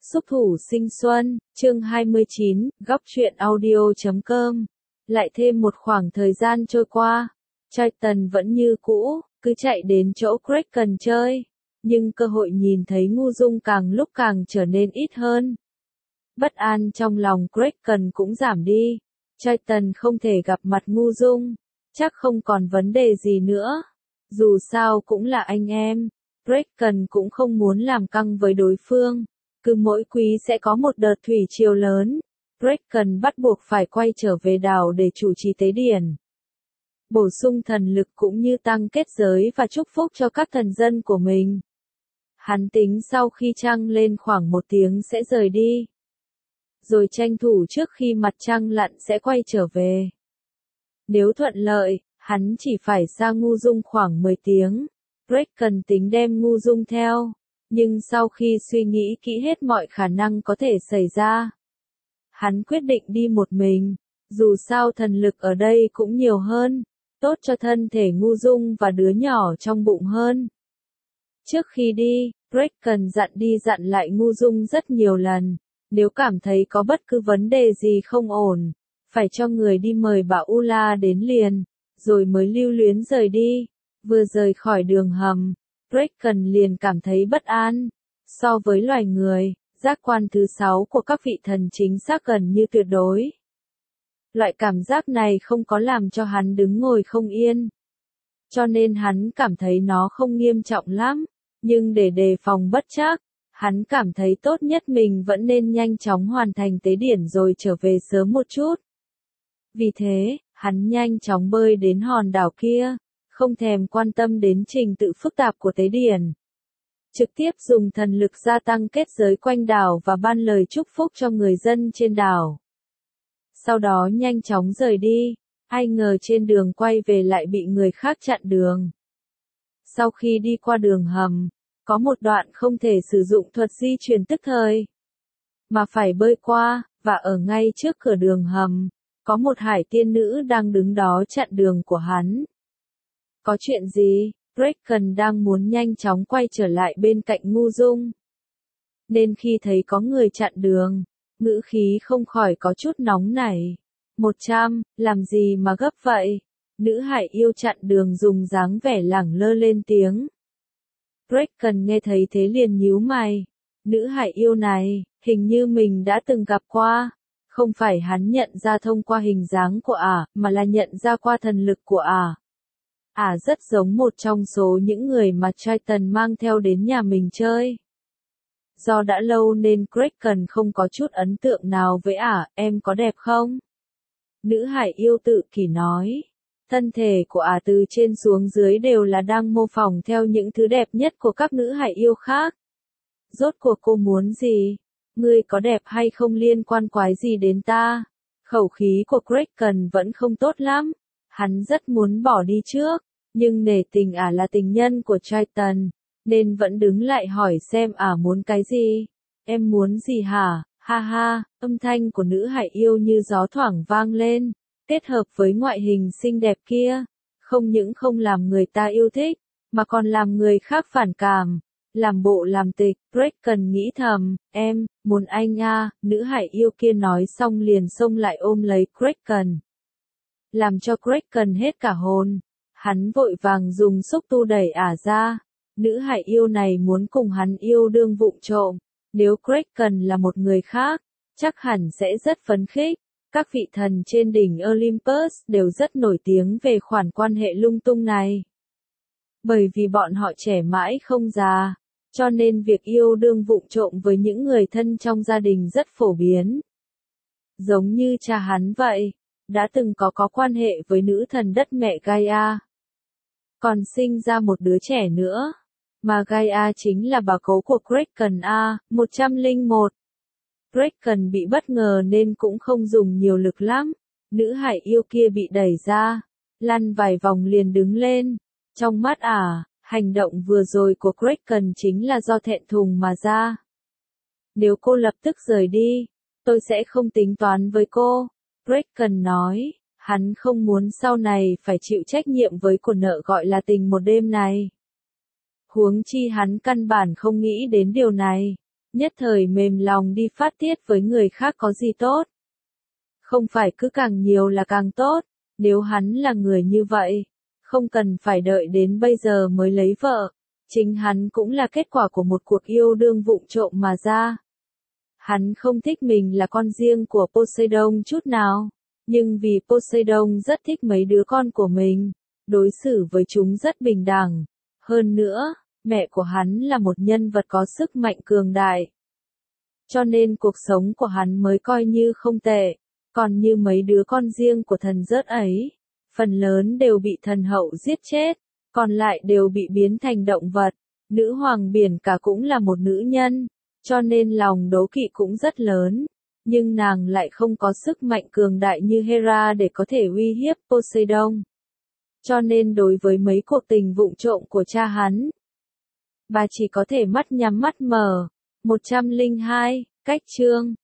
Xúc thủ sinh xuân, chương 29, góc truyện audio.com. Lại thêm một khoảng thời gian trôi qua, Triton vẫn như cũ, cứ chạy đến chỗ Kraken chơi, nhưng cơ hội nhìn thấy Ngu Dung càng lúc càng trở nên ít hơn. Bất an trong lòng Kraken cũng giảm đi, Triton không thể gặp mặt Ngu Dung, chắc không còn vấn đề gì nữa. Dù sao cũng là anh em, Kraken cũng không muốn làm căng với đối phương. Cứ mỗi quý sẽ có một đợt thủy triều lớn, Kraken bắt buộc phải quay trở về đảo để chủ trì tế điển. Bổ sung thần lực cũng như tăng kết giới và chúc phúc cho các thần dân của mình. Hắn tính sau khi trăng lên khoảng 1 tiếng sẽ rời đi. Rồi tranh thủ trước khi mặt trăng lặn sẽ quay trở về. Nếu thuận lợi, hắn chỉ phải xa Ngu Dung khoảng 10 tiếng. Kraken tính đem Ngu Dung theo. Nhưng sau khi suy nghĩ kỹ hết mọi khả năng có thể xảy ra, hắn quyết định đi một mình, dù sao thần lực ở đây cũng nhiều hơn, tốt cho thân thể Ngu Dung và đứa nhỏ trong bụng hơn. Trước khi đi, Kraken dặn đi dặn lại Ngu Dung rất nhiều lần, nếu cảm thấy có bất cứ vấn đề gì không ổn, phải cho người đi mời bà Ula đến liền, rồi mới lưu luyến rời đi. Vừa rời khỏi đường hầm, Kraken liền cảm thấy bất an. So với loài người, giác quan thứ 6 của các vị thần chính xác gần như tuyệt đối. Loại cảm giác này không có làm cho hắn đứng ngồi không yên. Cho nên hắn cảm thấy nó không nghiêm trọng lắm, nhưng để đề phòng bất trắc, hắn cảm thấy tốt nhất mình vẫn nên nhanh chóng hoàn thành tế điển rồi trở về sớm một chút. Vì thế, hắn nhanh chóng bơi đến hòn đảo kia, không thèm quan tâm đến trình tự phức tạp của tế điển. Trực tiếp dùng thần lực gia tăng kết giới quanh đảo và ban lời chúc phúc cho người dân trên đảo. Sau đó nhanh chóng rời đi, ai ngờ trên đường quay về lại bị người khác chặn đường. Sau khi đi qua đường hầm, có một đoạn không thể sử dụng thuật di chuyển tức thời, mà phải bơi qua, và ở ngay trước cửa đường hầm, có một hải tiên nữ đang đứng đó chặn đường của hắn. Có chuyện gì? Kraken đang muốn nhanh chóng quay trở lại bên cạnh Ngu Dung. Nên khi thấy có người chặn đường, ngữ khí không khỏi có chút nóng nảy. 100, làm gì mà gấp vậy? Nữ hải yêu chặn đường dùng dáng vẻ lẳng lơ lên tiếng. Kraken nghe thấy thế liền nhíu mày. Nữ hải yêu này, hình như mình đã từng gặp qua. Không phải hắn nhận ra thông qua hình dáng của mà là nhận ra qua thần lực của rất giống một trong số những người mà Triton mang theo đến nhà mình chơi. Do đã lâu nên Kraken không có chút ấn tượng nào với em có đẹp không? Nữ hải yêu tự kỷ nói. Thân thể của từ trên xuống dưới đều là đang mô phỏng theo những thứ đẹp nhất của các nữ hải yêu khác. Rốt cuộc cô muốn gì? Ngươi có đẹp hay không liên quan quái gì đến ta? Khẩu khí của Kraken vẫn không tốt lắm. Hắn rất muốn bỏ đi trước, nhưng nể tình là tình nhân của Triton, nên vẫn đứng lại hỏi xem muốn cái gì. Em muốn gì hả? Ha ha, âm thanh của nữ hải yêu như gió thoảng vang lên, kết hợp với ngoại hình xinh đẹp kia, không những không làm người ta yêu thích, mà còn làm người khác phản cảm. Làm bộ làm tịch, Kraken nghĩ thầm, em, muốn anh nữ hải yêu kia nói xong liền xông lại ôm lấy Kraken. Làm cho Kraken hết cả hồn. Hắn vội vàng dùng xúc tu đẩy ra. Nữ hải yêu này muốn cùng hắn yêu đương vụng trộm. Nếu Kraken là một người khác, chắc hẳn sẽ rất phấn khích. Các vị thần trên đỉnh Olympus đều rất nổi tiếng về khoản quan hệ lung tung này. Bởi vì bọn họ trẻ mãi không già, cho nên việc yêu đương vụng trộm với những người thân trong gia đình rất phổ biến. Giống như cha hắn vậy, đã từng có quan hệ với nữ thần đất mẹ Gaia. Còn sinh ra một đứa trẻ nữa, mà Gaia chính là bà cố của Kraken 101. Kraken bị bất ngờ nên cũng không dùng nhiều lực lắm, nữ hải yêu kia bị đẩy ra, lăn vài vòng liền đứng lên. Trong mắt hành động vừa rồi của Kraken chính là do thẹn thùng mà ra. Nếu cô lập tức rời đi, tôi sẽ không tính toán với cô, Kraken nói. Hắn không muốn sau này phải chịu trách nhiệm với của nợ gọi là tình một đêm này. Huống chi hắn căn bản không nghĩ đến điều này. nhất thời mềm lòng đi phát tiết với người khác có gì tốt. Không phải cứ càng nhiều là càng tốt, nếu hắn là người như vậy, không cần phải đợi đến bây giờ mới lấy vợ, chính hắn cũng là kết quả của một cuộc yêu đương vụng trộm mà ra. Hắn không thích mình là con riêng của Poseidon chút nào, nhưng vì Poseidon rất thích mấy đứa con của mình, đối xử với chúng rất bình đẳng. Hơn nữa, mẹ của hắn là một nhân vật có sức mạnh cường đại. Cho nên cuộc sống của hắn mới coi như không tệ, còn như mấy đứa con riêng của thần rớt ấy, phần lớn đều bị thần hậu giết chết, còn lại đều bị biến thành động vật. Nữ hoàng biển cả cũng là một nữ nhân, cho nên lòng đố kỵ cũng rất lớn, nhưng nàng lại không có sức mạnh cường đại như Hera để có thể uy hiếp Poseidon. Cho nên đối với mấy cuộc tình vụng trộm của cha hắn, bà chỉ có thể mắt nhắm mắt mở. 102, cách chương